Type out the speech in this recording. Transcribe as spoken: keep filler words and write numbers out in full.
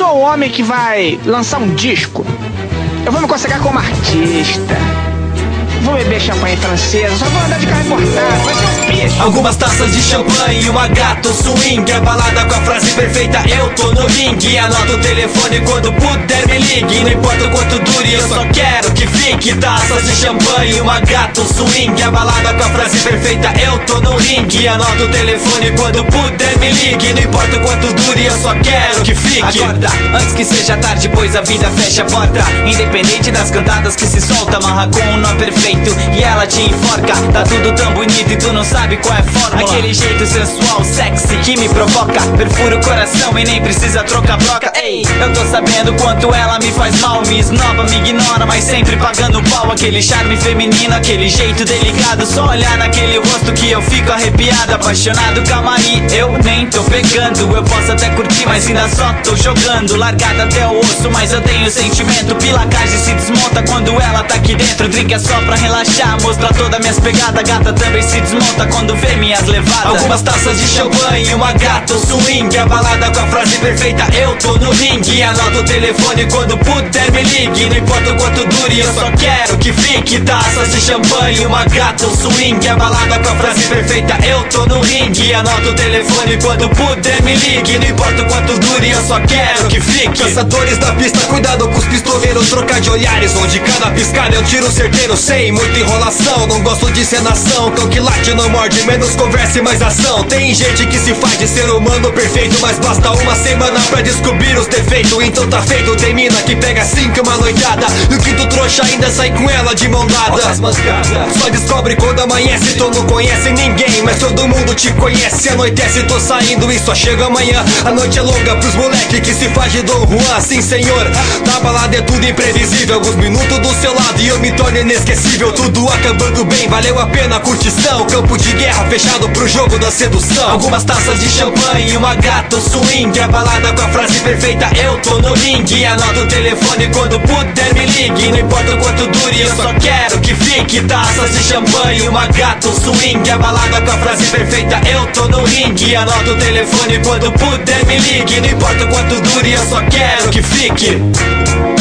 sou o homem que vai lançar um disco. Eu vou me consagrar como artista. Vou beber champanhe francesa, só vou andar de carro importado, vai ser um picho. Algumas taças de champanhe, uma gata, um swing. A balada com a frase perfeita, eu tô no ringue. Anota o telefone quando puder me ligue. Não importa o quanto dure, eu só quero que fique. Taças de champanhe, uma gata, um swing. A balada com a frase perfeita, eu tô no ringue. Anota o telefone quando puder me ligue. Não importa o quanto dure, eu só quero que fique. Acorda, antes que seja tarde, pois a vida fecha a porta. Independente das cantadas que se solta, amarra com um nó perfeito e ela te enforca. Tá tudo tão bonito e tu não sabe qual é a fórmula. Aquele jeito sensual, sexy que me provoca. Perfura o coração e nem precisa trocar broca. Ei, eu tô sabendo quanto ela me faz mal. Me esnoba, me ignora, mas sempre pagando pau. Aquele charme feminino, aquele jeito delicado. Só olhar naquele rosto que eu fico arrepiado. Apaixonado, calma aí, eu nem tô pegando. Eu posso até curtir, mas ainda só tô jogando. Largada até o osso, mas eu tenho sentimento. Pilacagem se desmonta quando ela tá aqui dentro. Drink é só pra relaxar, mostrar todas minhas pegadas. Gata também se desmonta quando vê minhas levadas. Algumas taças de champanhe, uma gata, um swing. A balada com a frase perfeita, eu tô no ringue. Anota o telefone quando puder me ligue. Não importa o quanto dure, eu só quero que fique. Taças de champanhe, uma gata, um swing. A balada com a frase perfeita, eu tô no ringue. Anota o telefone quando puder me ligue. Não importa o quanto dure, eu só quero que fique. Caçadores da pista, cuidado com os pistoleiros. Trocar de olhares, onde cada piscada é um tiro certeiro. Sem muita enrolação, não gosto de cenação. Cão que late não morde, menos conversa e mais ação. Tem gente que se faz de ser humano perfeito, mas basta uma semana pra descobrir os defeitos. Então tá feito, tem mina que pega cinco uma noitada. E o quinto trouxa ainda sai com ela de mão dada. Só descobre quando amanhece, tu não conhece ninguém, mas todo mundo te conhece. Anoitece, tô saindo e só chega amanhã. A noite é longa pros moleque que se faz de Dom Juan. Sim senhor, na balada é tudo imprevisível. Alguns minutos do seu lado e eu me torno inesquecível. Tudo acabando bem, valeu a pena a curtição. Campo de guerra fechado pro jogo da sedução. Algumas taças de champanhe, uma gata, um swing. A balada com a frase perfeita, eu tô no ringue. Anota o telefone quando puder me ligue. Não importa o quanto dure, eu só quero que fique. Taças de champanhe, uma gata, um swing. A balada com a frase perfeita, eu tô no ringue. Anota o telefone quando puder me ligue. Não importa o quanto dure, eu só quero que fique.